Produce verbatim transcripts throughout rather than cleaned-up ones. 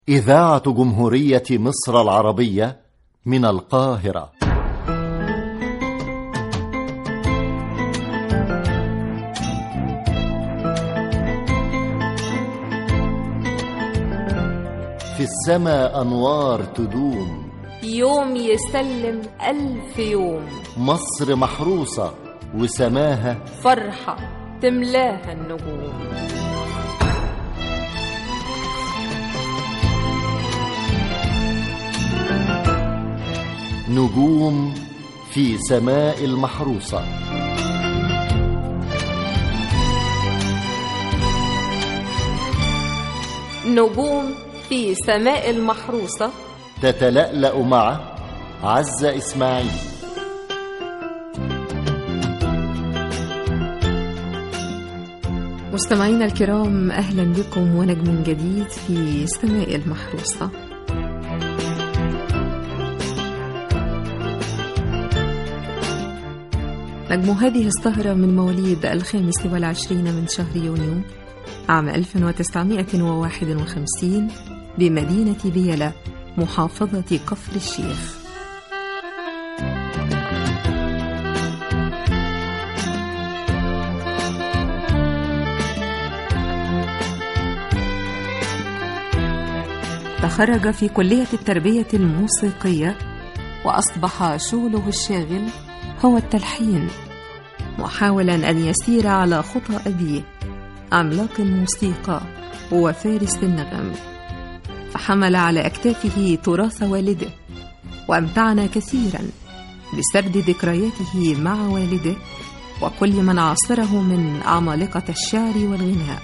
إذاعة جمهورية مصر العربية من القاهرة. في السماء أنوار تدوم، يوم يسلم ألف يوم. مصر محروسة وسماها فرحة تملاها النجوم. نجوم في سماء المحروسة. نجوم في سماء المحروسة تتلألأ مع عزة إسماعيل. مستمعينا الكرام، أهلا بكم ونجم جديد في سماء المحروسة. نجم هذه السهرة من مواليد الخامس والعشرين من شهر يونيو عام ألف وتسعمائة وواحد وخمسين بمدينة بيلة محافظة كفر الشيخ. تخرج في كلية التربية الموسيقية، وأصبح شغله الشاغل هو التلحين، محاولا أن يسير على خطى أبيه عملاق الموسيقى وفارس النغم، فحمل على أكتافه تراث والده، وأمتعنا كثيرا بسرد ذكرياته مع والده وكل من عاصره من عمالقة الشعر والغناء.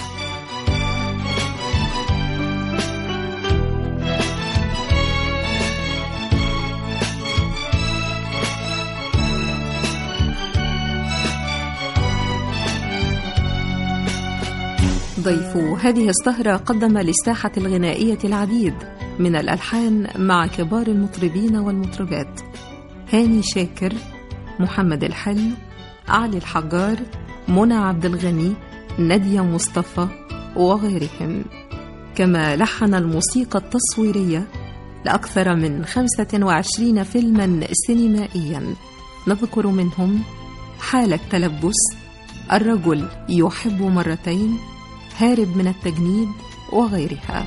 ضيف هذه السهرة قدم للساحة الغنائية العديد من الألحان مع كبار المطربين والمطربات: هاني شاكر، محمد الحلو، علي الحجار، منى عبد الغني، نادية مصطفى وغيرهم. كما لحن الموسيقى التصويرية لأكثر من خمسة وعشرين فيلما سينمائيا، نذكر منهم حالة تلبس، الرجل يحب مرتين، هارب من التجنيد وغيرها.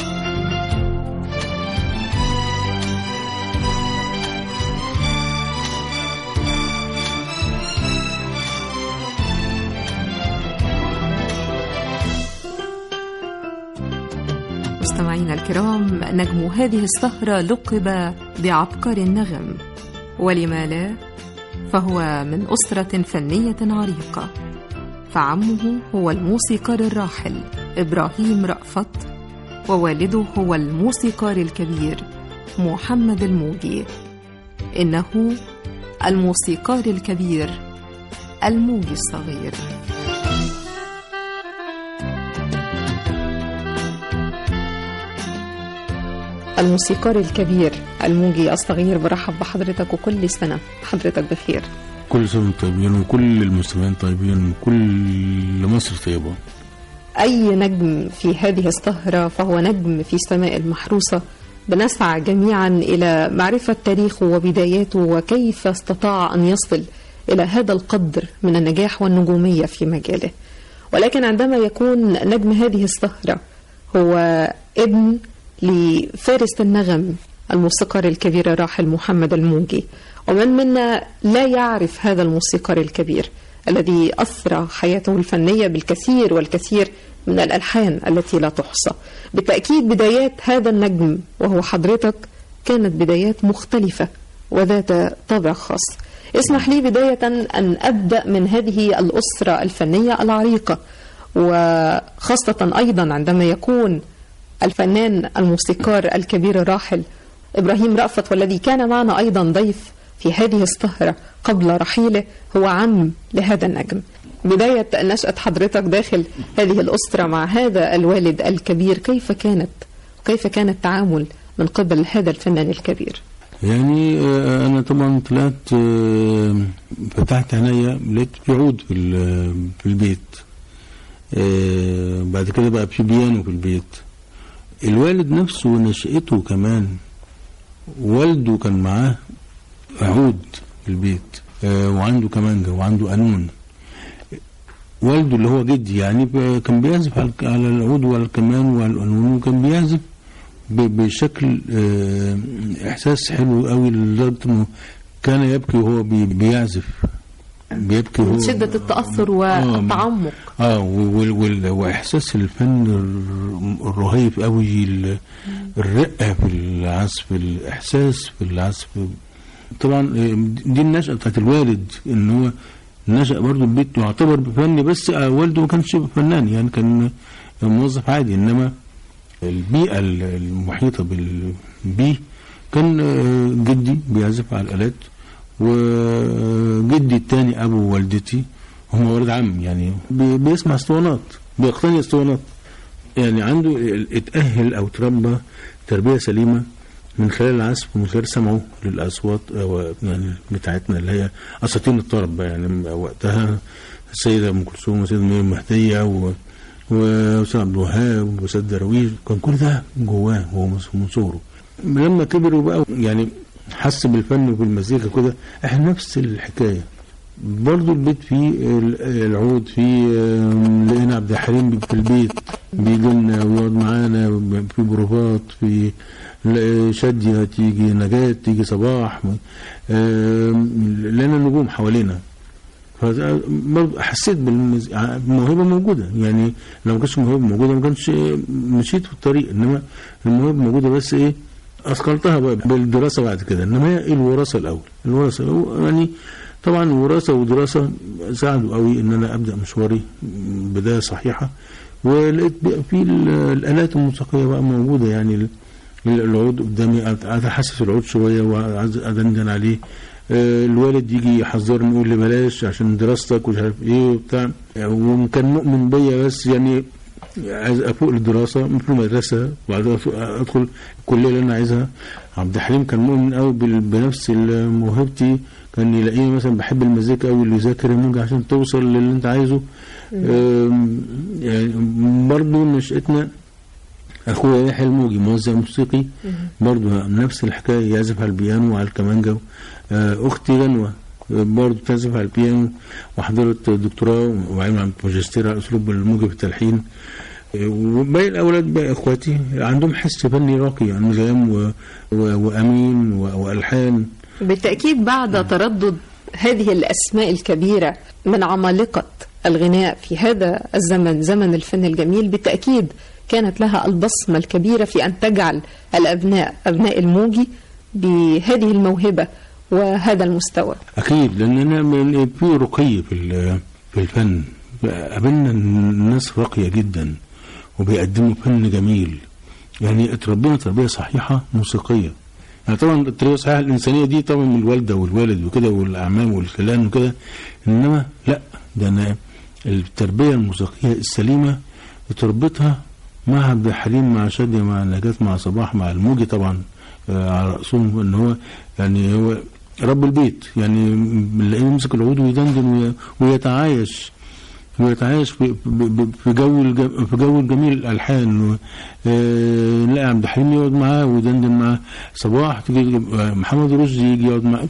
مستمعينا الكرام، نجم هذه السهرة لقب بعبقر النغم، ولما لا، فهو من أسرة فنية عريقة، فعمه هو الموسيقار الراحل إبراهيم رأفت، ووالده هو الموسيقار الكبير محمد الموجي. إنه الموسيقار الكبير الموجي الصغير. الموسيقار الكبير الموجي الصغير، برحب بحضرتك وكل سنة حضرتك بخير. كل سنة طيبين وكل المستمعين طيبين وكل مصر طيبة. أي نجم في هذه السهرة فهو نجم في سماء المحروسة. بنسعى جميعا إلى معرفة تاريخه وبداياته وكيف استطاع أن يصل إلى هذا القدر من النجاح والنجومية في مجاله. ولكن عندما يكون نجم هذه السهرة هو ابن لفارس النغم الموسيقار الكبير الراحل محمد الموجي، ومن منا لا يعرف هذا الموسيقار الكبير الذي أثرى حياته الفنية بالكثير والكثير من الألحان التي لا تحصى. بالتأكيد بدايات هذا النجم وهو حضرتك كانت بدايات مختلفة وذات طابع خاص. اسمح لي بداية أن أبدأ من هذه الأسرة الفنية العريقة، وخاصة أيضا عندما يكون الفنان الموسيقار الكبير الراحل إبراهيم رأفت، والذي كان معنا أيضا ضيف في هذه السهرة قبل رحيله، هو عم لهذا النجم. بداية نشأة حضرتك داخل هذه الأسرة مع هذا الوالد الكبير، كيف كانت كيف كان التعامل من قبل هذا الفنان الكبير؟ يعني أنا طبعا طلعت فتحت عينيا لقيت في عود في البيت، بعد كده بقى في بيانو في البيت، الوالد نفسه ونشأته كمان، والده كان معاه عود في البيت، آه وعنده كمانجة وعنده قانون. والده اللي هو جدي يعني كان بيعزف على العود والكمان والقانون، وكان بيعزف بشكل آه احساس حلو قوي لدرجة انه كان يبكي وهو بيعزف، بيبكي من شدة التأثر والتعمق. اه, آه واحساس الفن الرهيب قوي، الرقة في العزف، الاحساس في العزف. طبعا دي النشأة بتاعت الوالد، ان هو نشأ برضو البيت يعتبر فني، بس والده ما كانش فنان يعني، كان موظف عادي، انما البيئة المحيطة بالبيه كان جدي بيعزف على الآلات، وجدي الثاني ابو والدتي هم ولد عم يعني بيسمع اسطوانات، بيقتني اسطوانات، يعني عنده اتأهل او تربى تربية سليمة من خلال العزف ومن خلال سمعه للأصوات يعني بتاعتنا اللي هي أساطين الطرب يعني وقتها، السيدة أم كلثوم والسيدة مريم المهدية وسيد عبد الوهاب وسيد درويش، كان كل ده جواه وهو من صغره. لما كبروا بقى يعني حس بالفن وبالمزيكا كده، احنا نفس الحكاية برضو. البيت فيه العود، فيه لقينا عبد الحليم في البيت بيجي لنا ويقعد معانا في بروفات، في شادية تيجي، نجاة تيجي، صباح، لنا نجوم حوالينا. فحسيت بالموهبة موجودة يعني، لو ما كانش الموهبة موجودة ما كانش مشيت في الطريق، انما الموهبة موجودة بس ايه اثقلتها بقى بالدراسة بعد كده. انما هي الوراثة الاول، الوراثة الأول يعني طبعا وراثة ودراسة ساعدوا قوي ان انا ابدأ مشواري بداية صحيحة. ولقيت في الآلات الموسيقية بقى موجودة يعني، العود قدامي قاعد احسس العود شوية وقاعد ادندن عليه. الوالد يجي يحذرني يقول لي بلاش عشان دراستك ومش عارف ايه وبتاع، وكان مؤمن بيا بس يعني عايز افوق الدراسة في المدرسة وبعدين ادخل الكلية اللي انا عايزها. عبد الحليم كان مؤمن قوي بنفس موهبتي، كان يلاقيني مثلا بحب المزيكا قوي، اللي يذاكر الموجة عشان توصل للي انت عايزه. يعني برضه نشأتنا اخويا يحيى الموجي موزع موسيقي برضه نفس الحكايه، يعزف على البيانو وعلى الكمانجا. اختي غنوه برضه تعزف على البيانو وحضرت دكتوراه وعملت ماجستير على اسلوب الموجي في التلحين. وباقي الاولاد بقى اخواتي عندهم حس فني راقي، انغام و... و... وامين و... والحان. بالتاكيد بعد تردد هذه الاسماء الكبيره من عمالقه الغناء في هذا الزمن، زمن الفن الجميل، بالتاكيد كانت لها البصمة الكبيرة في أن تجعل الأبناء أبناء الموجي بهذه الموهبة وهذا المستوى. أكيد، لأننا في رقي في في الفن، قابلنا الناس راقية جدا وبيقدموا فن جميل، يعني اتربينا تربية صحيحة موسيقية. يعني طبعا التربية الصحيحة الإنسانية دي طبعا من الوالدة والوالد وكده والأعمام والخلان وكده، إنما لا، ده أنا التربية الموسيقية السليمة اتربيتها مع عبد الحليم، مع شادية، مع نجاة، مع صباح، مع الموجي طبعا آه على رأسهم، ان هو يعني هو رب البيت، يعني بنلاقيه يمسك العود ويدندن ويتعايش ويتعايش في في جو في جو الجميل الالحان. آه نلاقي عبد الحليم يقعد معاه ويدندن معاه، صباح تيجي محمد رشدي يجي يقعد معاه.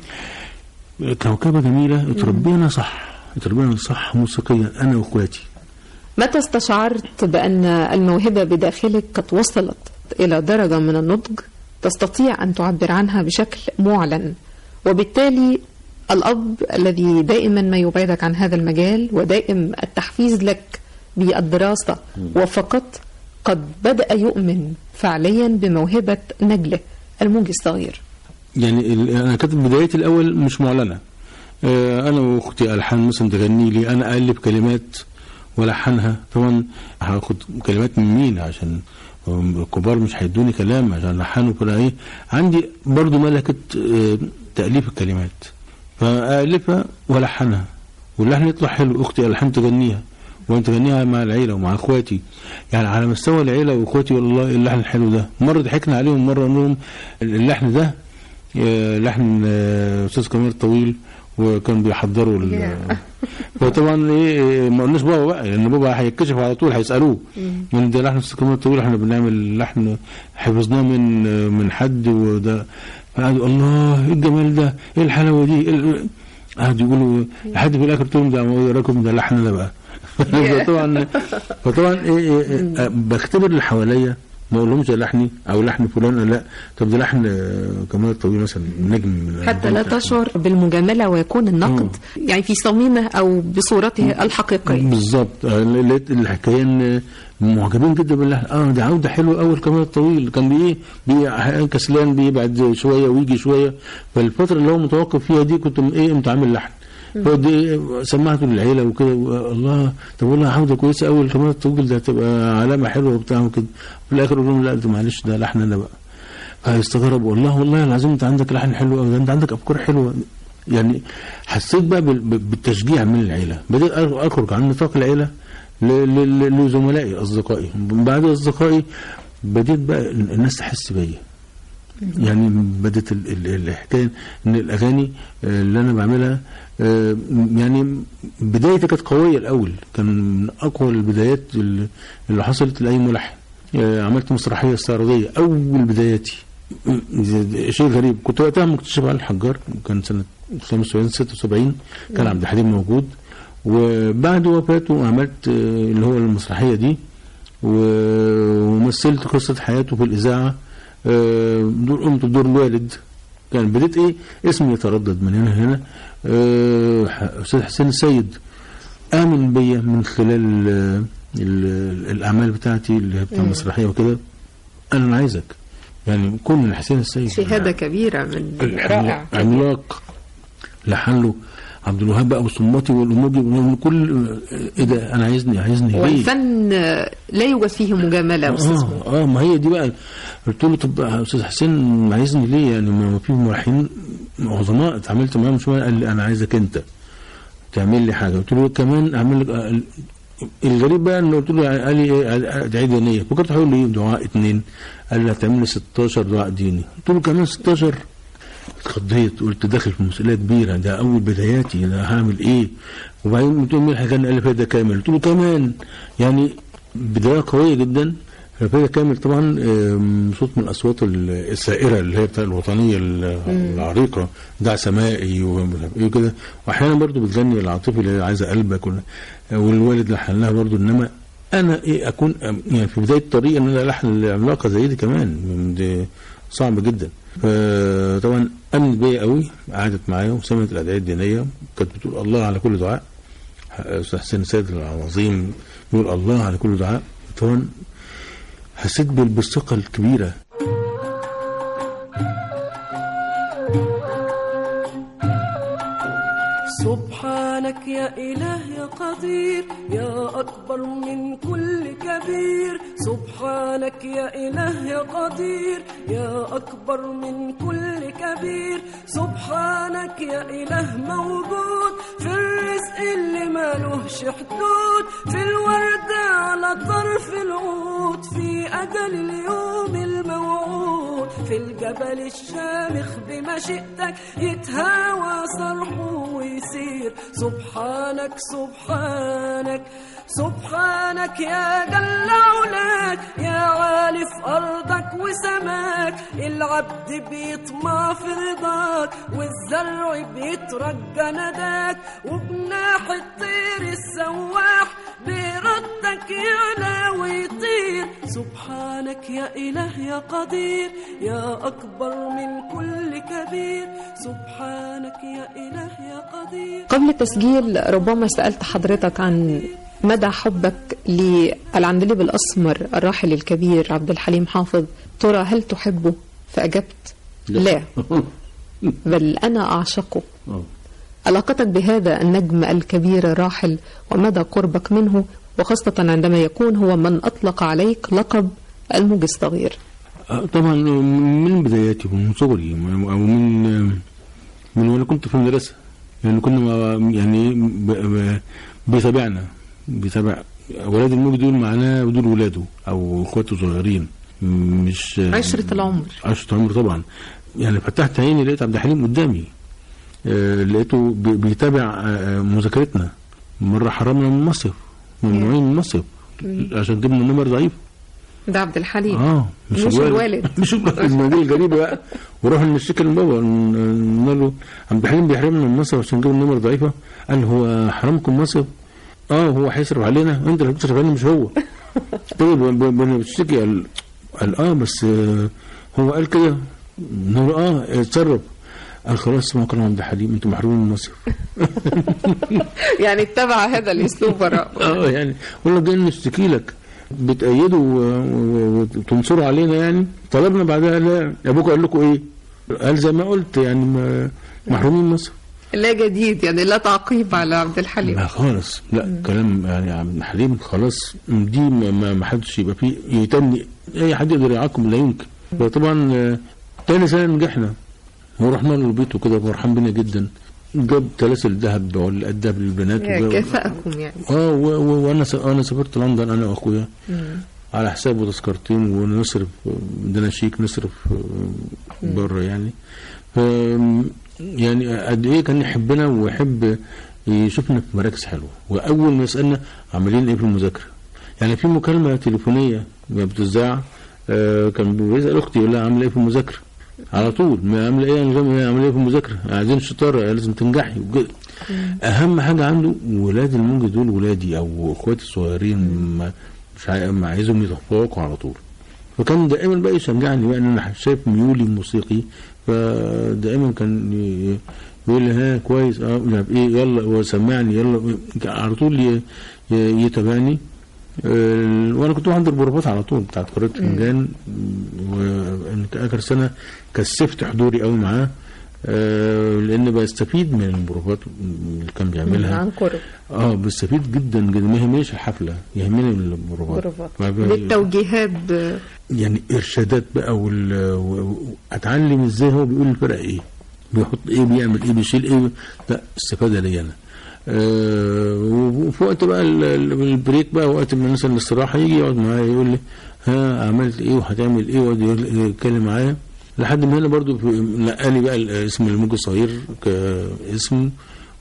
كوكبة جميلة، اتربينا صح، اتربينا صح موسيقيا انا واخواتي. متى استشعرت بأن الموهبة بداخلك قد وصلت إلى درجة من النضج تستطيع أن تعبر عنها بشكل معلن، وبالتالي الأب الذي دائما ما يبعدك عن هذا المجال ودائم التحفيز لك بالدراسة وفقط، قد بدأ يؤمن فعليا بموهبة نجله الموجي الصغير؟ يعني أنا كانت بدايتي الأول مش معلنة، أنا وأختي ألحان مثلا تغني لي، أنا ألف كلمات ولحنها. طبعا هاخد كلمات من مين عشان الكبار مش هيدوني كلام عشان لحنه كده. ايه عندي برضو ملكة تأليف الكلمات، فألفها ولحنها واللحن يطلع حلو. اختي الحان تغنيها وانت تغنيها مع العيلة ومع اخواتي، يعني على مستوى العيلة واخواتي. والله اللحن الحلو ده مرة ضحكنا عليهم، مرة انهم اللحن ده لحن استاذ كمال طويل، وكان بيحضروا فطبعا ايه ما قلناش بابا بقى، لان بابا هيتكشف على طول هيسالوه من ده لحن الكمان الطويل، احنا بنعمل لحن حفظناه من من حد وده. فقعدوا الله ايه الجمال ده، ايه الحلاوه دي، إيه قعدوا يقولوا لحد في الاخر تقول ده ما رايكم ده لحن ده بقى. فطبعا فطبعا ايه, إيه بختبر اللي حواليا، ما اقولهمش ده لحني او لحن فلان، لا طب ده لحن كمان الطويل مثلا نجم، حتى لا تشعر بالمجامله ويكون النقد م. يعني في صميمه او بصورته الحقيقيه. بالظبط. لقيت الحكايه ان معجبين جدا باللحن، اه ده عوده حلوه اول كمان الطويل، كان بايه بي كسلان بيبعد شويه ويجي شويه، فالفتره اللي هو متوقف فيها دي كنت ايه متعامل لحن، فدي سمعته للعيله وكده، الله طب والله عوده كويسه اول كمان الطويل ده هتبقى علامه حلوه وبتاع وكده. في الاخر قلت لهم لا ده معلش ده لحن انا بقى. فاستغربوا والله والله العظيم انت عندك لحن حلو قوي، انت عندك افكار حلوه. يعني حسيت بقى بالتشجيع من العيله، بدأت اخرج عن نطاق العيله لزملائي اصدقائي، بعد اصدقائي بديت بقى الناس تحس بيا. يعني بدت الحكايه ان الاغاني اللي انا بعملها يعني بدايتي كانت قويه الاول، كان من اقوى البدايات اللي حصلت لاي ملحن. عملت مسرحيه استعراضيه اول بداياتي، شيء غريب. كنت وقتها مكتشف على الحجار، كان سنه خمسة وسبعين ستة وسبعين، كان عبد الحليم موجود، وبعد وفاته عملت اللي هو المسرحيه دي ومثلت قصه حياته في الاذاعه، دور قمت بدور الوالد. كان بديت ايه اسمي يتردد من هنا هنا. استاذ حسين السيد امن بيا من خلال ال ال الاعمال بتاعتي اللي هي بتاع المسرحيه وكده، انا عايزك يعني كل حسين السيد شهاده كبيره من رائع عملاق لحن له عبد الوهاب بقى والصماتي والاموجي وكل ايه ده انا عايزني عايزني والفن لا يوجد فيه مجامله استاذ. اه اه ما هي دي بقى. قلت له طب استاذ حسين عايزني ليه يعني ما في ملحنين عظماء اتعاملت معاهم شويه، قال لي انا عايزك انت تعمل لي حاجه. قلت له كمان اعمل لك. الغريب بقى انه قلت له قال لي ادعي دينيه، فكرت هقول له دعاء اثنين، قال لي هتعمل لي ستاشر دعاء ديني. قلت له كمان ستاشر؟ اتخضيت قلت داخل في مسؤوليه كبيره، ده اول بداياتي انا هعمل ايه. وبعدين قلت له مين هيغني؟ قال لي فايده كامل. قلت له كمان يعني بدايه قويه جدا. فايده كامل طبعا صوت من الاصوات السائره اللي هي بتاع الوطنيه العريقه، دع سمائي وكده، واحيانا برضو بتغني العاطفي اللي عايزه قلبك، والوالد لحن لها برضو. انما انا ايه اكون يعني في بدايه الطريق ان انا لحن عملاقه زي دي كمان، دي صعب جدا. فطبعا امنت بيا قوي، قعدت معايا وسمعت الادعيه الدينيه، كانت بتقول الله على كل دعاء. استاذ حسين السيد العظيم يقول الله على كل دعاء. طبعا حسيت بالثقه الكبيره. سبحانك يا إله يا قدير يا أكبر من كل كبير. سبحانك يا إله يا قدير يا أكبر من كل كبير. سبحانك يا إله موجود في الرزق اللي مالوش حدود، في الوردة على طرف العود، في أجل اليوم الموعود، في الجبل الشامخ بمشيئتك يتهاوى صرحه ويسير. سبحانك سبحانك سبحانك يا جل علاك، يا عالي في أرضك وسماك. العبد بيطمع في رضاك والزرع بيترجى نداك، وبناح الطير السواح بردك يعلى ويطير. سبحانك يا إله يا قدير يا أكبر من كل كبير. سبحانك يا إله يا قدير. قبل التسجيل ربما سألت حضرتك عن مدى حبك للعندليب الأسمر الراحل الكبير عبد الحليم حافظ، ترى هل تحبه؟ فأجبت لا, لا. بل أنا أعشقه. علاقتك بهذا النجم الكبير الراحل ومدى قربك منه، وخاصة عندما يكون هو من أطلق عليك لقب الموج الصغير. طبعا من بداياتي ومن صغري أو من من وأنا كنت في المدرسة، يعني كنا يعني بيتابعنا بيتابع ولاد الموج دول معناه ودول ولاده أو إخواته صغيرين، مش عشرة العمر. عشرة العمر طبعا. يعني فتحت عيني لقيت عبد الحليم قدامي، آه لقيته بي- بيتابع آه مذاكرتنا. مره حرمنا من المصيف، ممنوعين من المصيف عشان جبنا نمر ضعيف. ده عبد الحليم. اه مش الوالد. مش الوالد. ما دي الغريبه بقى. وراح نشتكي لبابا، قلنا له عبد الحليم بيحرمنا من المصيف عشان جبنا نمر ضعيفه. قال هو حرمكم مصيف؟ اه هو هيصرف علينا، انت اللي بتصرف علينا مش هو. طيب بنشتكي. قال قال اه بس آه هو قال كده. قلنا له اه اتصرف. قال خلاص اسمعوا كلام عبد الحليم، انتوا محرومين من المصيف. يعني اتبع هذا الاسلوب براء. اه يعني والله جايين نشتكي لك بتأيدوا وتنصروا علينا يعني. طلبنا بعدها لا ابوك قال لكم ايه؟ قال زي ما قلت يعني محرومين من مصر. لا جديد يعني، لا تعقيب على عبد الحليم. لا خالص، لا مم. كلام يعني عبد الحليم خلاص دي ما, ما حدش يبقى فيه يتني اي حد يقدر يعاقب، لا يمكن. فطبعا تاني سنه نجحنا ورحنا له بيته كده فرحان بينا جدا. جاب سلاسل ذهب والاداب للبنات كافأكم يعني. اه وانا انا سافرت لندن انا واخويا على حسابه تذكرتين ونصرف عندنا شيك نصرف بره يعني. ف يعني قد ايه كان يحبنا ويحب يشوفنا في مراكز حلوه. واول ما يسالنا عاملين ايه في المذاكره، يعني في مكالمه تليفونيه بتذاع آه كان بيسال اختي يقول لها عامله ايه في المذاكره على طول. ما عامله ايه نظام ايه عامله ايه في المذاكره، عايزين شطاره لازم تنجحي وكده. اهم حاجه عنده ولاد الموجي دول ولادي او اخواتي الصغيرين ما مش عايزهم يتفوقوا على طول. فكان دائما بقى يشجعني بقى ان انا شايف ميولي الموسيقي، فدائما كان يقول لي ها كويس اه ايه يلا وسمعني يلا على طول يتابعني. أه وانا كنت بحضر بروفات على طول بتاعت قراءة فنجان، واخر سنه كثفت حضوري قوي معاه أه لان بستفيد من البروفات اللي كان بيعملها عن قرب. اه بستفيد جدا جدا. ما يهمنيش الحفله، يهمني البروفات بالتوجيهات يعني ارشادات بقى واتعلم ازاي هو بيقول الفرق ايه، بيحط ايه، بيعمل ايه، بيشيل ايه. لا استفاده لي انا. أه وفي وقت بقى البريك بقى وقت ما مثلا الاستراحه يجي يقعد معايا يقول لي ها عملت ايه وهتعمل ايه، ويقعد يتكلم معايا لحد ما هنا برضو نقى لي بقى اسم الموجي الصغير كاسمه،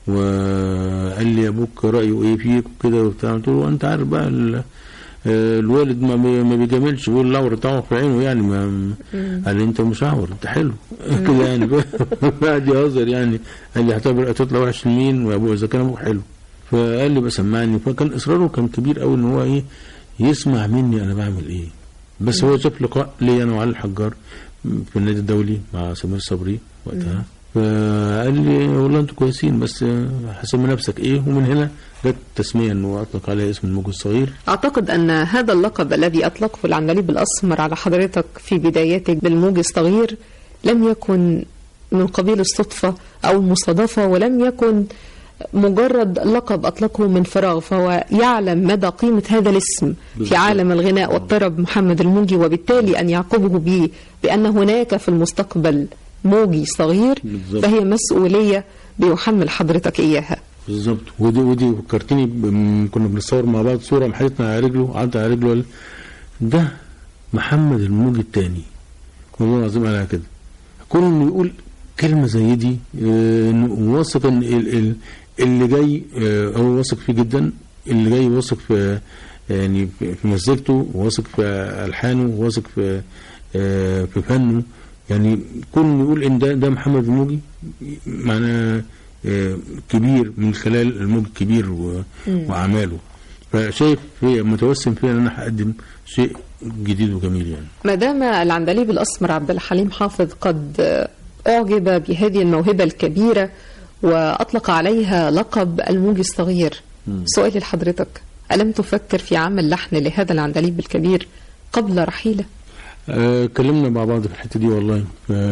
وقال لي ابوك رايه ايه فيك وكده وبتاع. قلت له انت عارف بقى الوالد ما ما بيجاملش، بيقول لور طعمه في عينه يعني. ما قال لي انت مشعور انت حلو كده يعني. قاعد يهزر يعني. قال لي هتبقى تطلع وحش لمين وابوه اذا كان ابوك حلو. فقال لي بسمعني. فكان اصراره كان كبير قوي ان هو ايه يسمع مني انا بعمل ايه. بس هو شاف لقاء لي انا وعلي الحجار في النادي الدولي مع سمير صبري وقتها، فقال لي والله انتوا كويسين بس حسب نفسك ايه. ومن هنا جت تسميه انه اطلق عليه اسم الموجي الصغير. اعتقد ان هذا اللقب الذي اطلقه العندليب الاسمر على حضرتك في بداياتك بالموجي الصغير لم يكن من قبيل الصدفه او المصادفه، ولم يكن مجرد لقب اطلقه من فراغ، فهو يعلم مدى قيمه هذا الاسم في عالم الغناء والطرب محمد الموجي، وبالتالي ان يعقبه به بان هناك في المستقبل موجي صغير بالزبط. فهي مسؤوليه بيحمل حضرتك اياها بالظبط. ودي ودي فكرتني كنا بنصور مع بعض صوره محيطنا على رجله، عدى على رجله ده محمد الموجي الثاني والله العظيم على كده. كون انه يقول كلمه زي دي انه واثق ان اللي جاي هو واثق فيه جدا، اللي جاي واثق في يعني في مزيكته، واثق في الحانه، واثق في في فنه. يعني كون يقول ان ده ده محمد الموجي معناه كبير من خلال الموجي الكبير واعماله. فشايف في متوسم فيها ان انا هقدم شيء جديد وجميل يعني. ما دام العندليب الاسمر عبد الحليم حافظ قد اعجب بهذه الموهبه الكبيره واطلق عليها لقب الموجي الصغير، سؤالي لحضرتك الم تفكر في عمل لحن لهذا العندليب الكبير قبل رحيله؟ اتكلمنا أه مع بعض في الحته دي والله.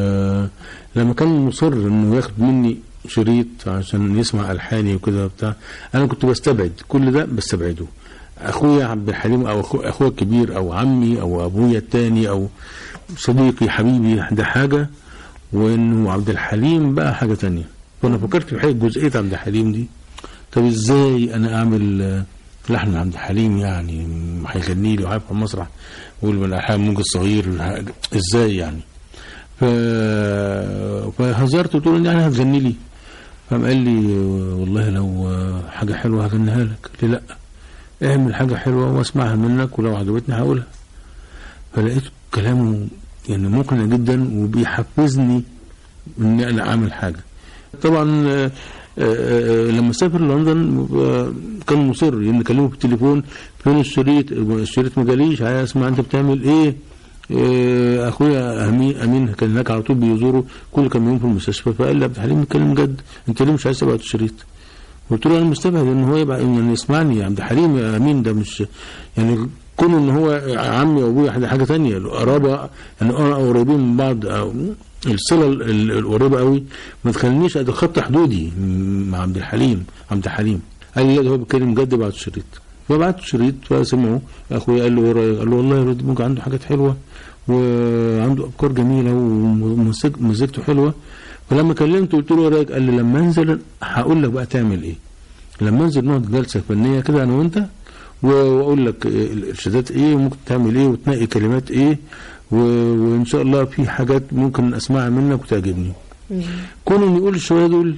لما كان مصر انه ياخد مني شريط عشان يسمع الحاني وكده بتاع، انا كنت بستبعد كل ده، بستبعده. اخويا عبد الحليم او اخويا الكبير او عمي او ابويا الثاني او صديقي حبيبي ده حاجه، وانه عبد الحليم بقى حاجه ثانيه. فانا فكرت في حاجه جزئيه عبد الحليم دي، طب ازاي انا اعمل لحن عبد الحليم يعني هيغني لي وهيبقى المسرح ويقول من الحان الموجي الصغير ازاي يعني؟ ف فهزرت وقلت له يعني هتغني لي. فقام قال لي والله لو حاجه حلوه هغنيها لك. قلت له لا، اعمل حاجه حلوه واسمعها منك ولو عجبتني هقولها. فلقيت كلامه يعني مقنع جدا وبيحفزني ان انا اعمل حاجه. طبعا آآ آآ لما سافر لندن كان مصر يعني كلمه بالتليفون، فين الشريط؟ الشريط ما جاليش، عايز اسمع انت بتعمل ايه. إيه اخويا امين امين كان هناك على طول بيزوره كل كام يوم في المستشفى، فقال لي عبد الحليم بيتكلم جد، انت ليه مش عايز تبعت الشريط؟ قلت له انا مستبعد ان هو يبقى يعني يسمعني. عبد الحليم يا امين ده مش يعني كون ان هو عمي وابويا حاجه حاجه ثانيه، القرابه يعني قريبين من بعض او الصله القريبه قوي ما تخلينيش اتخطى حدودي مع عبد الحليم. عبد الحليم قال لي لا، هو بيتكلم جد، بعت الشريط. فبعت الشريط فسمعه اخويا، قال له ايه رايك؟ قال له والله الواد ممكن عنده حاجات حلوه وعنده افكار جميله وموسيقته حلوه. فلما كلمته قلت له ايه رايك؟ قال لي لما انزل هقول لك بقى تعمل ايه، لما انزل نقعد جلسه فنيه كده انا وانت واقول لك الارشادات ايه وممكن تعمل ايه وتنقي كلمات ايه، وان شاء الله في حاجات ممكن اسمعها منك وتعجبني. كون انه يقول الشويه دول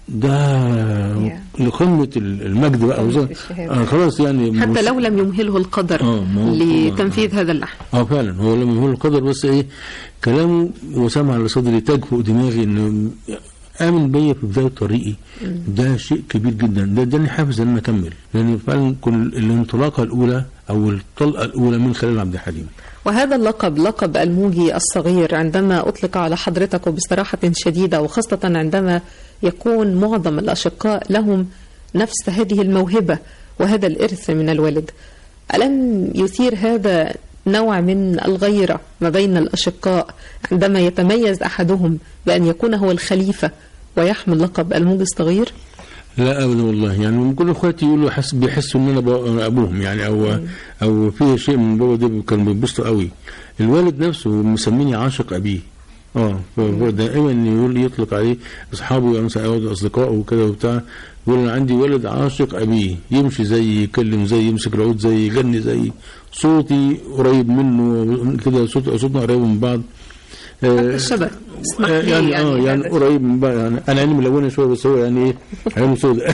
ده لقمة المجد بقى. آه خلاص يعني حتى لو لم يمهله القدر آه لتنفيذ هذا اللحن. اه فعلا هو لم يمهله القدر، بس ايه كلامه وسمع على صدري تاج فوق دماغي انه امن بيا في بدايه طريقي. ده شيء كبير جدا، ده اداني حافز ان انا اكمل، لان فعلا كل الانطلاقه الاولى او الطلقه الاولى من خلال عبد الحليم. وهذا اللقب لقب الموجي الصغير عندما أطلق على حضرتك وبصراحة شديدة، وخاصة عندما يكون معظم الأشقاء لهم نفس هذه الموهبة وهذا الإرث من الوالد، ألم يثير هذا نوع من الغيرة ما بين الأشقاء عندما يتميز أحدهم بأن يكون هو الخليفة ويحمل لقب الموجي الصغير؟ لا ابدا والله، يعني كل اخواتي يقولوا حس بيحسوا ان انا ابوهم يعني او مم. او في شيء من بابا ده كانوا بينبسطوا قوي. الوالد نفسه مسميني عاشق ابيه. اه دائما يقول لي يطلق عليه اصحابه مثلا او اصدقائه وكده وبتاع، يقول انا عندي ولد عاشق ابيه، يمشي زي يكلم زي يمسك العود زي يغني زي، صوتي قريب منه كده، صوت صوتنا قريب من بعض. حتى الشبه آه يعني, يعني اه يعني قريب من بقى، يعني انا عيني ملونه شويه بس هو يعني ايه عينه سوداء.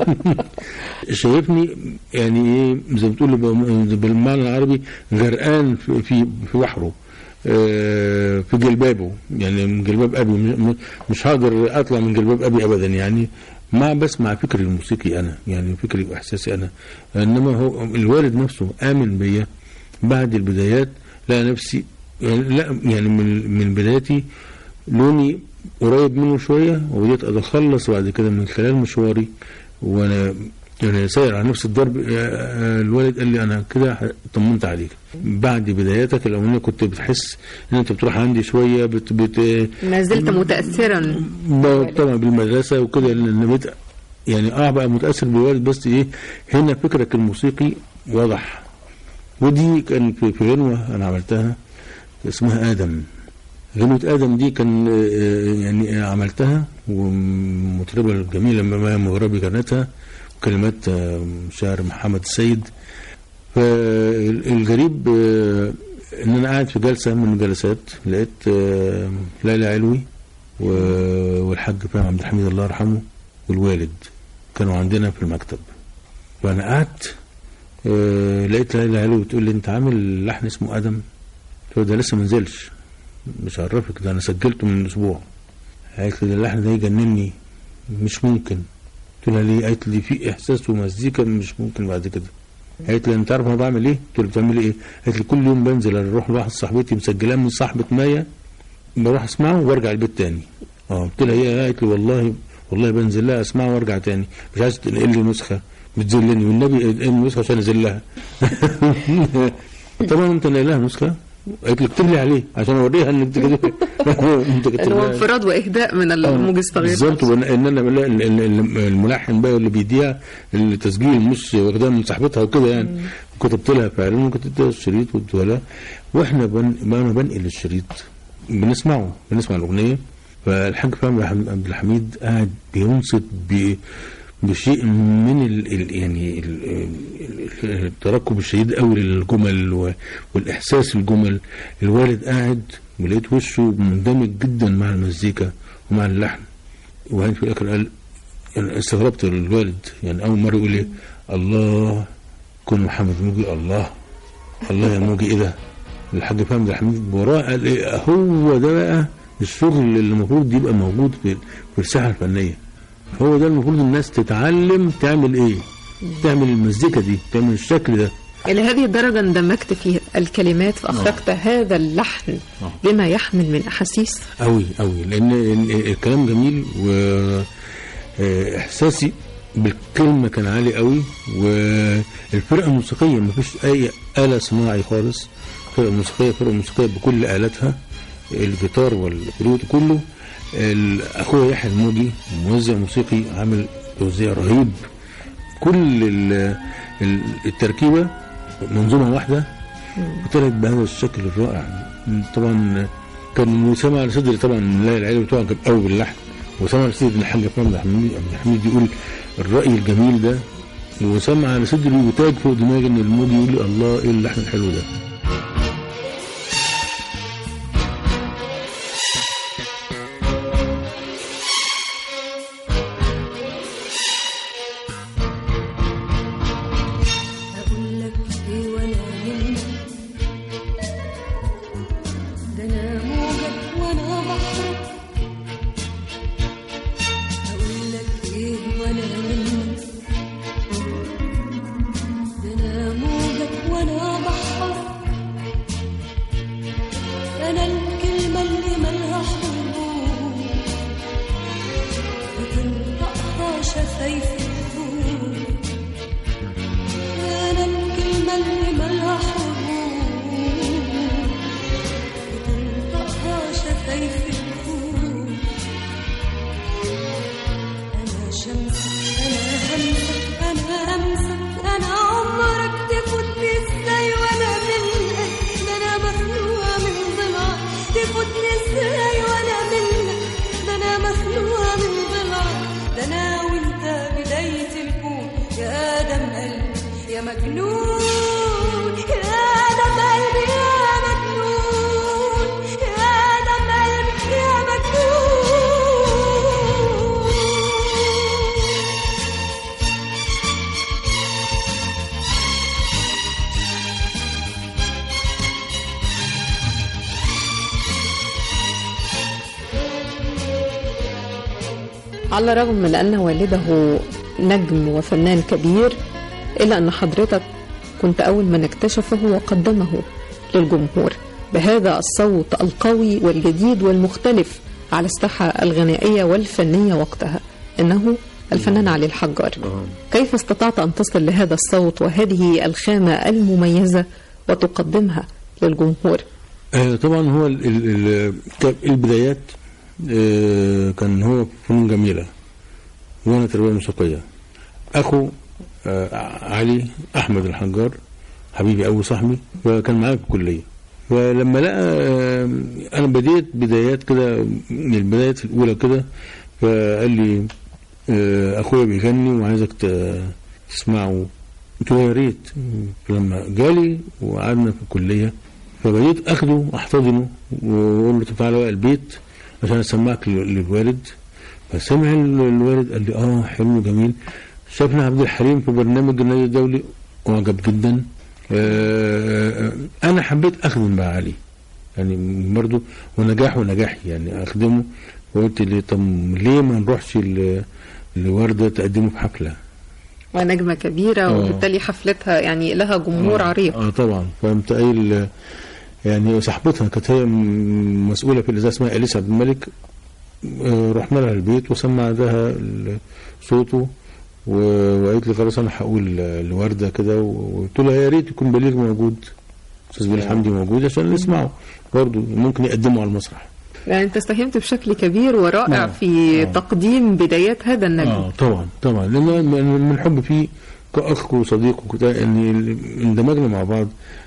شايفني يعني ايه زي ما بتقول بالمعنى العربي غرقان في في, في بحره، آه في جلبابه، يعني من جلباب ابي مش هقدر اطلع من جلباب ابي ابدا، يعني ما بس مع فكري الموسيقي انا، يعني فكري واحساسي انا. انما هو الوالد نفسه امن بيا بعد البدايات، لا نفسي يعني لا يعني من من بدايتي لوني قريب منه شويه، وبديت اتخلص بعد كده من خلال مشواري وانا يعني ساير على نفس الضرب. الوالد قال لي انا كده طمنت عليك، بعد بداياتك الاولانيه كنت بتحس ان انت بتروح عندي شويه بت بت ما زلت متاثرا طبعا بالمدرسه وكده، لان بت يعني اه بقى متاثر بالوالد، بس ايه هنا فكرك الموسيقي واضح. ودي كان في, في غنوه انا عملتها اسمها آدم. غنوة آدم دي كان يعني عملتها ومطربة الجميلة مايا مغربي كانتها، وكلمات شاعر محمد السيد. فالغريب ان انا قاعد في جلسة من الجلسات لقيت ليلى علوي والحاج فاهم عبد الحميد الله يرحمه والوالد كانوا عندنا في المكتب. وانا قعدت لقيت ليلى علوي بتقول لي انت عامل لحن اسمه آدم؟ ده لسه ما نزلش، مش عرفك، ده انا سجلته من اسبوع. قالت لي اللحن ده يجنني، مش ممكن. قلت لها ليه؟ قالت لي في احساس ومزيكا مش ممكن بعد كده. قالت لي انت عارف انا بعمل ايه؟ قلت لها بتعمل ايه؟ قالت لي كل يوم بنزل اروح لواحد صاحبتي مسجلاه من صاحبه مايا، بروح اسمعه وارجع البيت تاني. اه قلت لها ايه؟ قالت لي والله والله بنزل لها اسمعه وارجع تاني، مش عايز تنقل لي نسخه بتذلني، والنبي انقل النسخه عشان انزلها. طبعا انت نقل لها نسخه، قالت لي اكتب لي عليه عشان اوريها انك كده اللي هو انفراد واهداء من الموجي الصغير بالظبط. ان انا الملحن بقى اللي بيديها التسجيل مش واخدها من صاحبتها وكده، يعني كتبت لها فعلا وكتبت لها الشريط واديتها لها، واحنا بن... انا بنقل الشريط بنسمعه بنسمع الاغنيه. فالحاج فهمي عبد الحميد قاعد بينصت ب بشيء من ال ال يعني ال الترقب الشديد قوي للجمل والاحساس الجمل. الوالد قاعد ولقيت وشه مندمج جدا مع المزيكا ومع اللحن، وبعدين في الاخر قال يعني استغربت الوالد، يعني اول مره يقول لي الله كن محمد موجي، الله الله يا موجي، ايه ده؟ الحاج فهمي عبد الحميد وراه، قال ايه هو ده بقى الشغل اللي المفروض يبقى موجود في في الساحه الفنيه. هو ده المفروض الناس تتعلم تعمل ايه؟ تعمل المزيكا دي، تعمل الشكل ده. إلى هذه الدرجة اندمجت في الكلمات فأخرجت أوه. هذا اللحن أوه. بما يحمل من أحاسيس أوي أوي، لأن الكلام جميل وإحساسي بالكلمة كان عالي أوي، والفرقة الموسيقية ما فيش أي آلة صناعي خالص، فرقة موسيقية فرقة موسيقية بكل آلاتها، الجيتار والفلوت كله. أخويا يحيى الموجي موزع موسيقي عامل توزيع رهيب، كل التركيبة منظومة واحدة وطلعت بهذا الشكل الرائع. طبعا كان سمع على صدري طبعا لا العيلة بتوعه قوي باللحن، وسمع على صدري الحاج فهمي عبد الحميد يقول الرأي الجميل ده، وسمع على صدري وتاج فوق دماغي ان الموجي يقول لي الله ايه اللحن الحلو ده. على الرغم من أن والده نجم وفنان كبير، إلا أن حضرتك كنت أول من اكتشفه وقدمه للجمهور بهذا الصوت القوي والجديد والمختلف على الساحة الغنائية والفنية وقتها، إنه الفنان علي الحجار. كيف استطعت أن تصل لهذا الصوت وهذه الخامة المميزة وتقدمها للجمهور؟ آه طبعا هو ال ال البدايات آه كان هو فنون جميلة وانا تربية موسيقية. اخو آه علي احمد الحجار حبيبي أو صاحبي وكان معايا في الكلية، ولما لقى آه انا بديت بدايات كده من البدايات الاولى كده، فقال لي آه اخويا بيغني وعايزك تسمعه. قلت له يا ريت. لما جالي وقعدنا في الكلية فبديت اخده احتضنه واقول له تعالى بقى البيت عشان اسمعك للوالد. فسمع الوالد قال لي اه حلو جميل. شافنا عبد الحليم في برنامج النادي الدولي وعجب جدا. آه انا حبيت اخدم مع علي يعني برضو ونجاح ونجاحي يعني اخدمه. وقلت لي طب ليه ما نروحش لوردة تقدمه في حفلة ونجمة كبيرة آه. وبالتالي حفلتها يعني لها جمهور آه. عريق. اه طبعا. فهمت قايل يعني صاحبتها كانت هي مسؤولة في الإذاعة اسمها أليس عبد الملك. آه رحنا لها البيت وسمع لها صوته وقالت لي خلاص انا هقول لوردة كده. وقلت لها يا ريت يكون بليغ موجود، استاذ بليغ حمدي موجود عشان نسمعه برضه ممكن يقدمه على المسرح. يعني انت ساهمت بشكل كبير ورائع آه. في آه. تقديم بدايات هذا النجم. اه طبعا طبعا لانه من حب فيه كاخ وصديق وكده يعني اندمجنا مع بعض.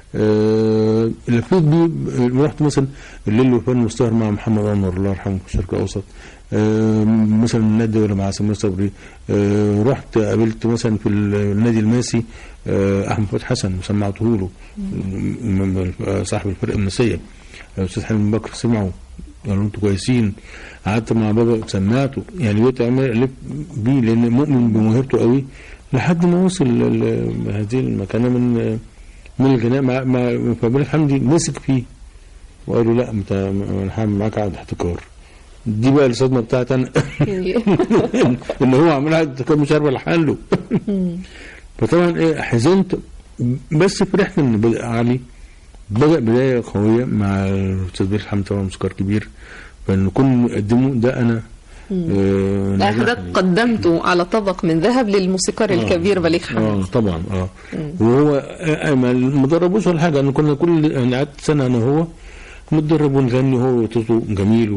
آه لفيت بيه رحت مثلا الليل والفن مستهر مع محمد انور الله يرحمه في الشرق الاوسط. آه مثلا النادي ولا مع سمير صبري. آه رحت قابلت مثلا في النادي الماسي آه احمد فتحي حسن وسمعته له صاحب الفرقه النسيه الاستاذ حلمي بكر سمعه قالوا انتوا كويسين. قعدت مع بابا سمعته، يعني بقيت ألف بيه لأن مؤمن بموهبته قوي، لحد ما وصل هذه المكانة من من الغناء مع مع فبالك حمدي مسك فيه وقالوا لا انت انا هعمل معاك عقد احتكار. دي بقى الصدمه بتاعتي انا ان هو عمل عقد احتكار مش عارف الحله. فطبعا ايه حزنت، بس فرحت ان بدأ علي بدأ بدايه قويه مع الاستاذ بليغ حمدي، طبعا موسيقار كبير، فان كل مقدمه ده انا آه حضرتك قدمته على طبق من ذهب للموسيقار آه الكبير بليغ حمدي. اه طبعا اه مم. وهو آه ما دربوش ولا حاجه، انا كنا كل يعني قعدت سنه انا وهو متدرب ونغني، هو صوته جميل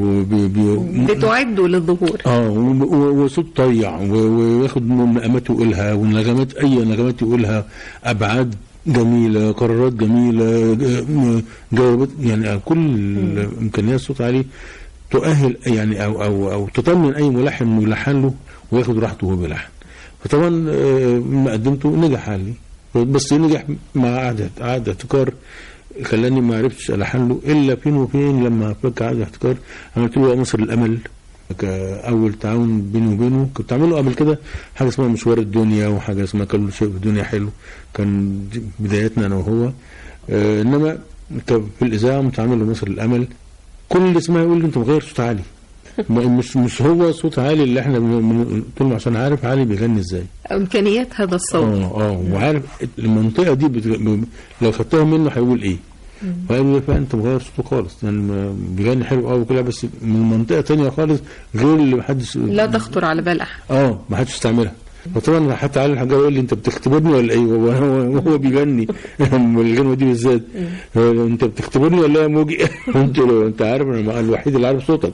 بتعده للظهور اه وصوت طيع وياخد مقامات يقولها ونغمات، اي نغمات يقولها، ابعاد جميله، قرارات جميله، جوابات، يعني كل امكانيات الصوت عليه تؤهل يعني او او او تطمن اي ملحن انه يلحن له وياخد راحته وهو بيلحن. فطبعا مقدمته نجح علي، بس نجح مع عقد عقد احتكار خلاني ما عرفتش الحن له الا فين وفين. لما فك عقد احتكار عملت له مصر الامل كاول تعاون بيني وبينه. كنت عامله قبل كده حاجه اسمها مشوار الدنيا وحاجه اسمها كل شيء في الدنيا حلو، كان بدايتنا انا وهو. آه انما في الاذاعه متعامل لمصر الامل، كل اللي اسمها يقول لي انت مغير صوت عالي. مش مش هو صوت عالي اللي احنا قلت له عشان عارف عالي بيغني ازاي، امكانيات هذا الصوت. اه اه وعارف المنطقه دي بت... لو خدتها منه هيقول ايه. فقال لي فانت مغير صوته خالص، يعني بيغني حلو قوي وكده، بس من منطقه ثانيه خالص غير اللي محدش لا تخطر على بال احد. اه ما حدش يستعملها. فطبعا حتى علي الحاجه يقول لي انت بتختبرني ولا ايه؟ وهو هو بيغني الغنوه دي بالذات، انت بتختبرني ولا يا موجي؟ قلت له انت عارف انا الوحيد اللي عارف صوتك.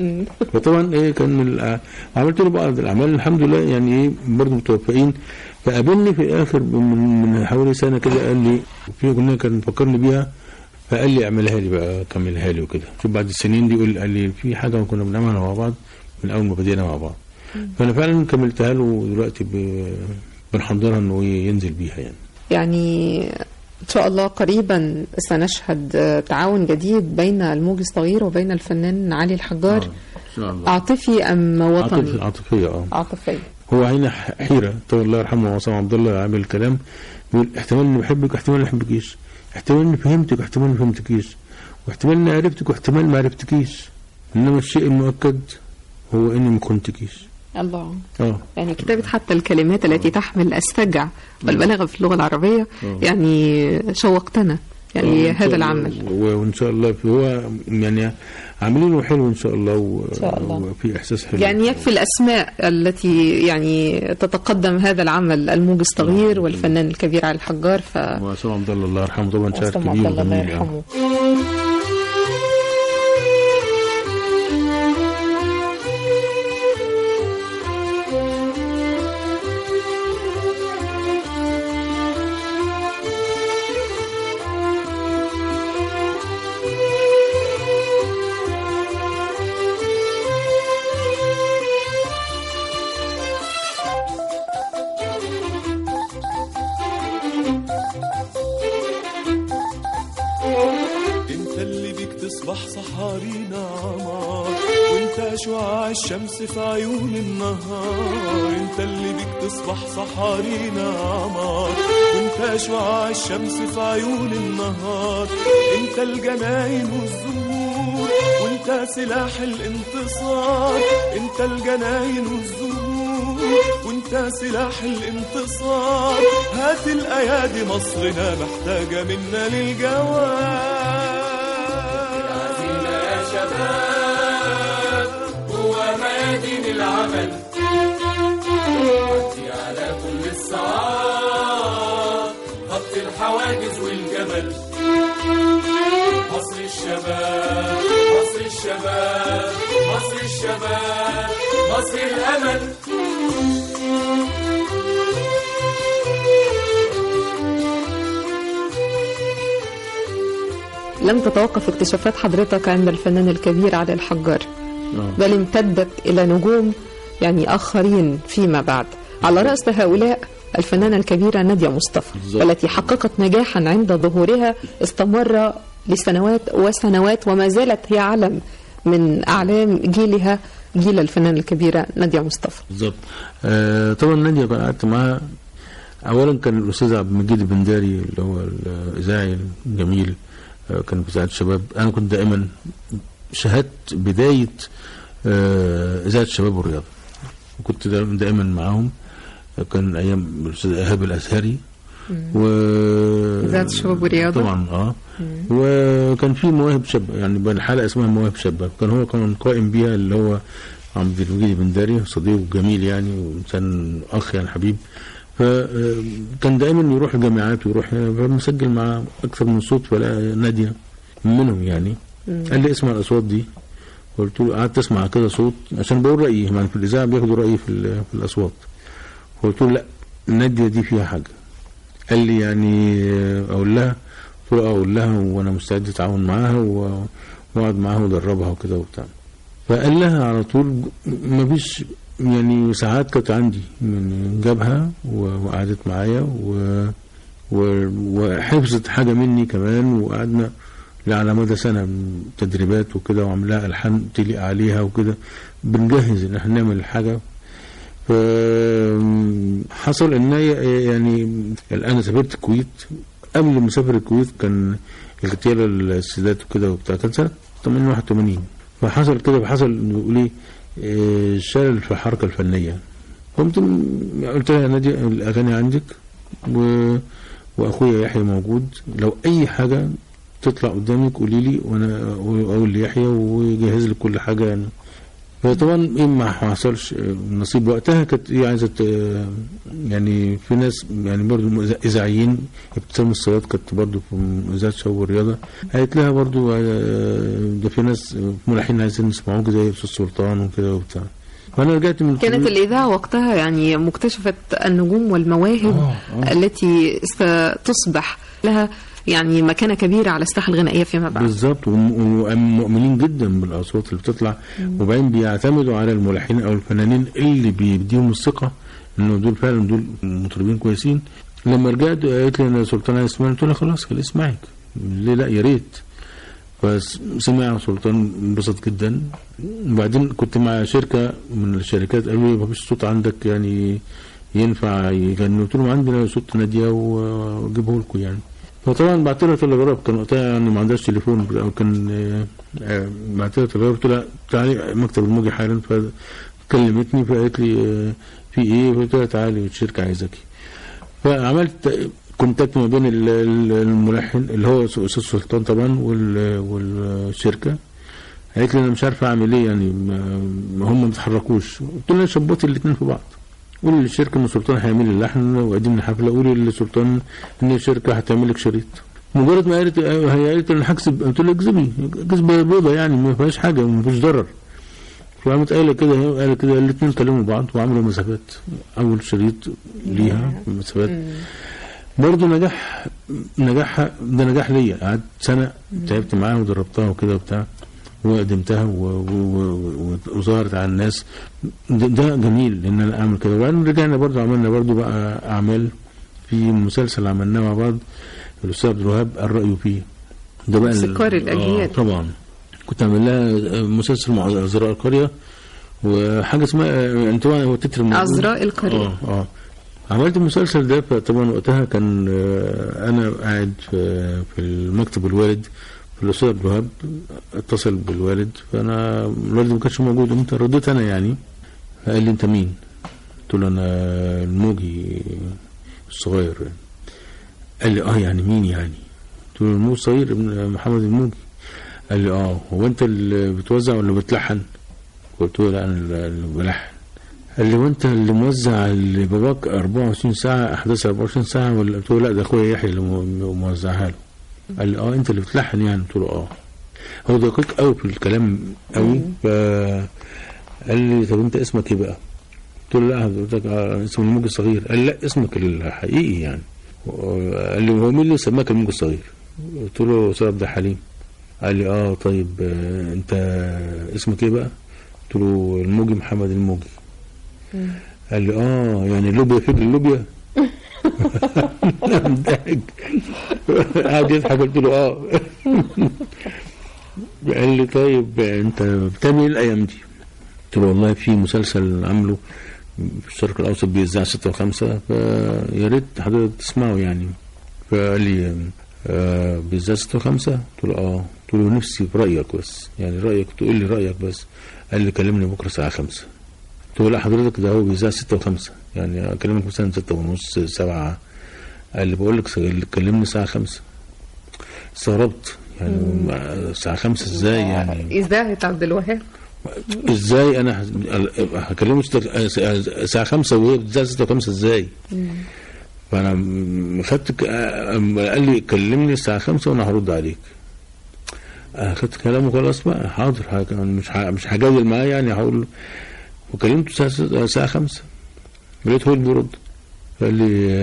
فطبعا ايه كان عملت له بعض الاعمال الحمد لله، يعني ايه برضه متوفقين. فقابلني في اخر من, من حوالي سنه كده، قال لي في اغنيه كان مفكرني بيها، فقال لي اعملها لي بقى، كملها لي وكده. شوف بعد السنين دي يقول قال لي في حاجه كنا بنعملها مع بعض من اول ما بدينا مع بعض، فانا فعلا كملتها له ودلوقتي بنحضرها انه ينزل بيها. يعني يعني ان شاء الله قريبا سنشهد تعاون جديد بين الموج الصغير وبين الفنان علي الحجار. آه. عاطفي ام وطني؟ عاطفيه. اه عاطفيه. هو هنا حيره، طبعا الله يرحمه عصام عبد الله عامل الكلام، بيقول احتمال اني بحبك واحتمال ما احبكيش، احتمال اني فهمتك واحتمال ما فهمتكيش، واحتمال اني عرفتك واحتمال ما عرفتكيش، انما الشيء المؤكد هو اني ما كنتكيش. الله. اه يعني كتابة حتى الكلمات التي تحمل السجع والبلاغة في اللغة العربية. أوه. يعني شوقتنا يعني أوه. هذا العمل، وان شاء الله هو يعني عاملينه حلو ان شاء الله، و... إن شاء الله. وفي احساس حلو. يعني يكفي الاسماء التي يعني تتقدم هذا العمل، الموج الصغير والفنان الكبير علي الحجار. ف وعصام عبد الله الله يرحمه طبعا شاعر كبير الله يرحمه. الشمس في عيون النهار، انت اللي بيك تصبح صحارينا عمار، وانت شعاع الشمس في عيون النهار، انت الجناين والزهور، وانت سلاح الانتصار، انت الجناين والزهور، وانت سلاح الانتصار. هات الايادي مصرنا محتاجة منا للجواب. عزينا يا شباب ميادين العمل، عدي على كل الصعاب، خط الحواجز والجبل. مصر الشباب مصر الشباب مصر الشباب مصر الأمل. لم تتوقف اكتشافات حضرتك عند الفنان الكبير علي الحجار، بل امتدت إلى نجوم يعني آخرين فيما بعد. على رأس هؤلاء الفنانة الكبيرة نادية مصطفى، والتي حققت نجاحا عند ظهورها استمر لسنوات وسنوات، وما زالت هي علم من أعلام جيلها جيل الفنانة الكبيرة نادية مصطفى. بالظبط. آه طبعا نادية بقى قعدت معاها. أولا كان الأستاذ عبد المجيد البنداري اللي هو الإذاعي الجميل، آه كان في إذاعة الشباب. أنا كنت دائما شاهدت بداية آه إذاعة الشباب والرياضة، وكنت دائما معاهم. كان أيام الأستاذ إيهاب الأزهري و إذاعة الشباب والرياضة طبعا اه مم. وكان في مواهب شابة، يعني الحلقة اسمها مواهب شابة، كان هو كان قائم بيها اللي هو عبد المجيد البنداري، صديق جميل يعني وإنسان أخ يعني حبيب. فكان دائما يروح الجامعات ويروح، فمسجل مع أكثر من صوت، فلا نادية منهم يعني. مم. قال لي اسمع الأصوات دي، قلت له قعدت أسمع كذا صوت عشان بقول رأيي، يعني في الإذاعة بياخدوا رأيي في, في الأصوات. قلت له لا، نادية دي فيها حاجة. قال لي يعني أقول لها؟ قلت له أقول لها وأنا مستعد أتعاون معاها وأقعد معاها وأدربها وكده وبتاع. فقال لها على طول، ما فيش يعني ساعات كانت عندي من جابها وقعدت معايا وحفظت حاجة مني كمان، وقعدنا على مدى سنة من تدريبات وكده، وعملها ألحان تليق عليها وكده، بنجهز إن احنا نعمل الحاجة. فحصل ان يعني انا سافرت الكويت. قبل ما اسافر الكويت كان اغتيال السادات وكده وبتاع، كان سنه ثمانية وواحد وثمانين. فحصل كده، حصل يقول لي شلل في الحركه الفنيه. قمت قلت لها نادية الاغاني عندك و... واخويا يحيى موجود، لو اي حاجه تطلع قدامك قولي لي وانا اقول ليحيى ويجهز لك كل حاجه يعني. فطبعا ايه ما حصلش نصيب. وقتها كانت ايه عايزه يعني في ناس يعني برضو اذاعيين، ابتسام الصياد كانت برضو في اذاعه الشباب والرياضه، قالت لها برضو ده في ناس ملحنين عايزين يسمعوك زي استاذ سلطان وكده وبتاع. فانا رجعت من كانت الاذاعه وقتها يعني مكتشفه النجوم والمواهب آه آه. التي ستصبح لها يعني مكانة كبيرة على الساحة الغنائية فيما بعد. بالظبط، ومؤمنين جدا بالأصوات اللي بتطلع، وبعدين بيعتمدوا على الملحنين أو الفنانين اللي بيديهم الثقة إنه دول فعلا دول مطربين كويسين. لما رجعت قالت لي أنا سلطان عايز اسمعك، قلت لها خلاص خلي اسمعك، ليه لا يا ريت. فسمع سلطان انبسط جدا. وبعدين كنت مع شركة من الشركات قالوا لي مفيش صوت عندك يعني ينفع يغني، قلت لهم عندنا صوت نادية وأجيبه لكم يعني. فطبعا بعت لها تلغراف، كان وقتها يعني ما عندهاش تليفون او كان بعت لها تلغراف، قلت لها تعالي مكتب الموجي حالا. فكلمتني فقالت لي في ايه؟ قلت لها تعالي الشركه عايزاكي. فعملت كونتاكت ما بين الملحن اللي هو استاذ سلطان طبعا والشركه. قالت لي انا مش عارفه اعمل ايه يعني، هم ما بيتحركوش. قلت لها شبطي الاثنين في بعض، قولي للشركه ان سلطان هيعمل لي اللحن وقدمنا حفله، قولي لسلطان ان الشركه هتعمل لك شريط. مجرد ما قالت هي قالت انا هكسب، قلت لها اكذبي، كذبه بيضه يعني ما فيهاش حاجه ما فيش ضرر. فقامت قايله كده قالت كده، الاثنين كلموا بعض وعملوا مسافات، اول شريط ليها مسافات. برضه نجاح نجاحها ده نجاح ليا، قعدت سنه تعبت معاها ودربتها وكده وبتاع وقدمتها وظهرت على الناس. ده, ده جميل ان انا اعمل كده. وبعدين رجعنا برضه عملنا برضه بقى اعمال في مسلسل عملناه مع بعض الاستاذ عبد الوهاب الرأي فيه، ده بقى سكر الاجيال. آه طبعا كنت عامل لها مسلسل مع عذراء القريه وحاجه اسمها انت هو تتر عذراء القريه. اه اه عملت المسلسل ده. فطبعا وقتها كان آه انا قاعد في, في المكتب الوالد، الأستاذ عبد الوهاب اتصل بالوالد، فأنا الوالد ما كانش موجود، أنت رديت أنا يعني. قال لي أنت مين؟ قلت له أنا الموجي الصغير. قال لي آه يعني مين يعني؟ قلت له الموجي الصغير ابن محمد الموجي. قال لي آه هو أنت اللي بتوزع ولا بتلحن؟ قلت له لا أنا اللي بلحن. قال لي وأنت اللي موزع اللي باباك أربعة وعشرين ساعة أحداث أربعة وعشرين ساعة ولا؟ قلت له لا ده أخويا يحيى اللي موزعها له. قال لي اه انت اللي بتلحن يعني؟ قلت له اه. هو دقيق قوي في الكلام قوي. فقال لي طب انت اسمك ايه بقى؟ قلت له لا حضرتك آه اسمي الموجي الصغير. قال لي لا اسمك الحقيقي يعني. قال لي هو مين اللي سماك الموجي الصغير؟ قلت له استاذ عبد الحليم. قال لي اه طيب آه انت اسمك ايه بقى؟ قلت له الموجي محمد الموجي. قال لي اه يعني اللوبيا فكر اللوبيا. قاعد يضحك. قلت له اه. قال لي طيب انت بتعمل ايه الايام دي؟ قلت له والله في مسلسل عامله في الشرق الاوسط بيذاع ستة وخمسة فيا ريت حضرتك تسمعه يعني. فقال لي آه بيذاع ستة وخمسة؟ قلت له اه. قلت له نفسي برايك بس، يعني رايك تقول لي رايك بس. قال لي كلمني بكره الساعه خمسة. قلت له لا حضرتك ده هو بيذاع ستة وخمسة، يعني اكلمك مثلا ستة ونص سبعة. قال لي بقول لك كلمني الساعه خمسة. استغربت يعني الساعه خمسة ازاي يعني؟ إذاعة عبد الوهاب ازاي انا هكلمه الساعه خمسة وهي بتذاع ستة وخمسة ازاي؟ فانا خدت قال لي كلمني الساعه خمسة وانا هرد عليك. اخدت كلامه خلاص بقى حاضر، مش مش هجادل معاه يعني، هقول له. وكلمته الساعه خمسة لقيت هو اللي بيرد. قال لي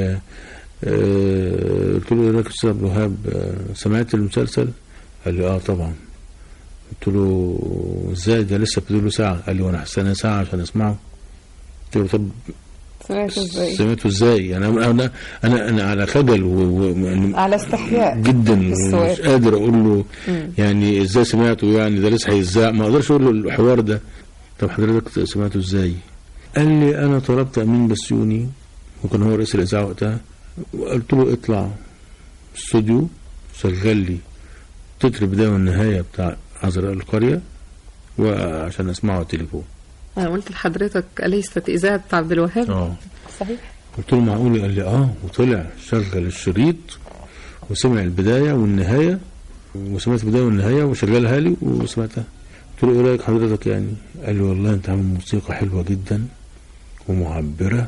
قلت له ايه رايك يا استاذ عبد الوهاب سمعت المسلسل؟ قال لي اه طبعا. قلت له ازاي ده لسه فاضل له ساعه؟ قال لي وانا هستنى ساعه عشان اسمعه. قلت له طب سمعته ازاي؟ سمعته ازاي؟ يعني انا انا انا على خجل و... و... على استحياء جدا، مش قادر اقول له مم. يعني ازاي سمعته، يعني ده لسه هيذاع، ما اقدرش اقول له الحوار ده. طب حضرتك سمعته ازاي؟ قال لي انا طلبت امين بسيوني وكان هو رئيس الاذاعه وقتها، وقلت له اطلع استوديو شغل لي تتر البدايه والنهايه بتاع عذراء القريه وعشان اسمعه على التليفون. انا قلت لحضرتك اليست اذاعه عبد الوهاب؟ اه صحيح. قلت له معقول؟ قال لي اه. وطلع شغل الشريط وسمع البدايه والنهايه، وسمعت البدايه والنهايه وشغلها لي وسمعتها. قلت له ايه رايك حضرتك يعني؟ قال لي والله انت عامل موسيقى حلوه جدا ومعبره،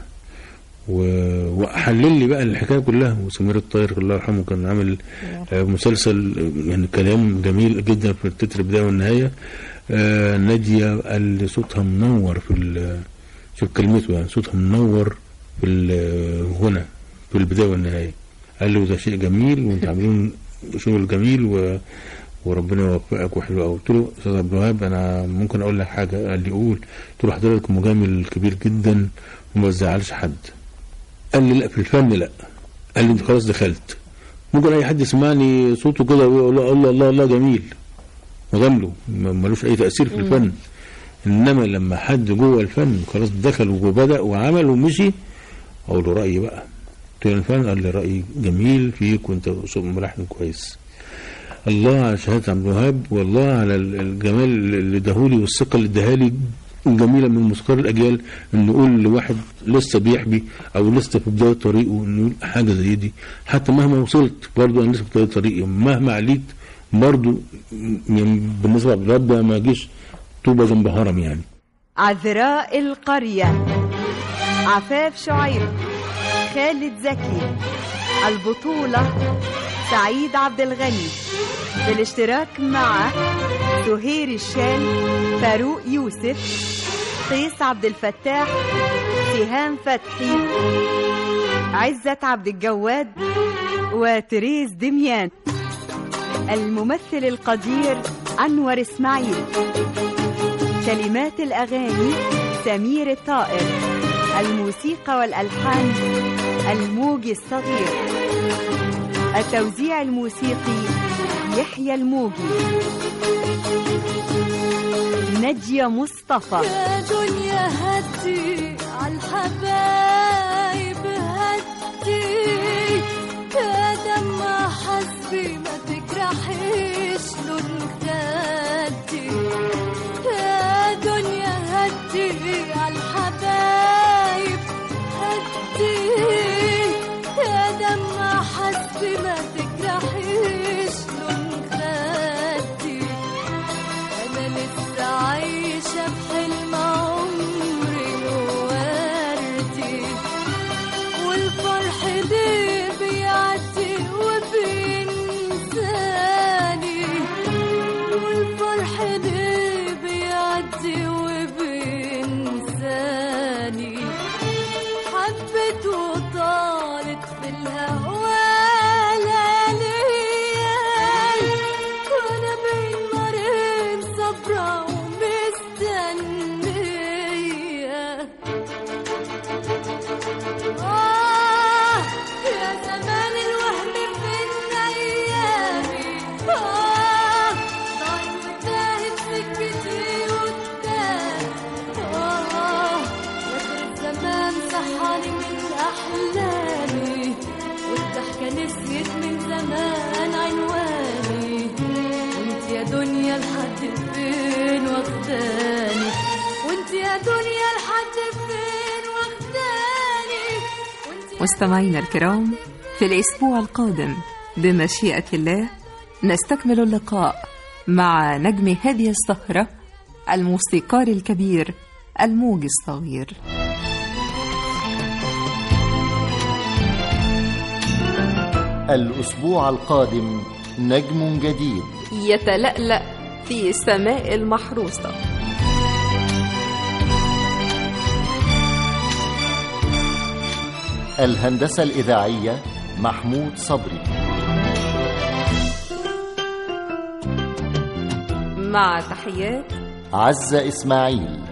وحلل لي بقى الحكايه كلها. وسمير الطاهر الله يرحمه كان عامل مسلسل يعني كلام جميل جدا في التتر البدايه والنهايه. آه ناديه قال صوتها منور في شوف كلمته، يعني صوتها منور في الغنى في البدايه والنهايه. قال له ده شيء جميل وانت عاملين شغل جميل و وربنا يوفقك وحلو قوي. قلت له استاذ عبد الوهاب انا ممكن اقول لك حاجه؟ قال لي قول. قلت له حضرتك مجامل كبير جدا وما تزعلش حد. قال لي لا في الفن لا. قال لي انت خلاص دخلت، ممكن اي حد يسمعني صوته كده ويقول الله الله الله جميل وجامله ملوش اي تاثير في الفن، انما لما حد جوه الفن خلاص دخل وبدا وعمل ومشي اقول له رايي بقى. قلت له الفن؟ قال لي رايي جميل فيك وانت ملحن كويس. الله على شهاده عبد الوهاب، والله على الجمال اللي اداهولي والثقه اللي اداهالي جميله من موسيقار الاجيال، انه يقول لواحد لسه بيحبي او لسه في بدايه طريقه انه يقول حاجه زي دي. حتى مهما وصلت برضه انا لسه في بدايه طريقي، مهما عليت برضه يعني بالنسبه لعبد الوهاب ما اجيش طوبه جنب هرم يعني. عذراء القريه، عفاف شعيب، خالد زكي. البطوله سعيد عبد الغني، بالاشتراك مع سهير الشال، فاروق يوسف، قيس عبد الفتاح، سهام فتحي، عزت عبد الجواد، وتريز دميان. الممثل القدير أنور إسماعيل. كلمات الأغاني سمير الطائر. الموسيقى والألحان الموجي الصغير. التوزيع الموسيقي يحيى الموجي. نجية مصطفى. يا دنيا هدي عالحبايب هدي، يا دمع حسبي ما تجرحيش لون خدي. يا دنيا هدي عالحبايب هدي، يا دمع حسبي ما تجرحيش لون خدي. أنا لسه عايشة بحلم عمري ووردي، مستمعينا الكرام، في الأسبوع القادم بمشيئة الله نستكمل اللقاء مع نجم هذه السهرة الموسيقار الكبير الموجي الصغير. الأسبوع القادم نجم جديد يتلألأ في السماء المحروسة. الهندسة الإذاعية محمود صبري. مع تحيات عزة إسماعيل.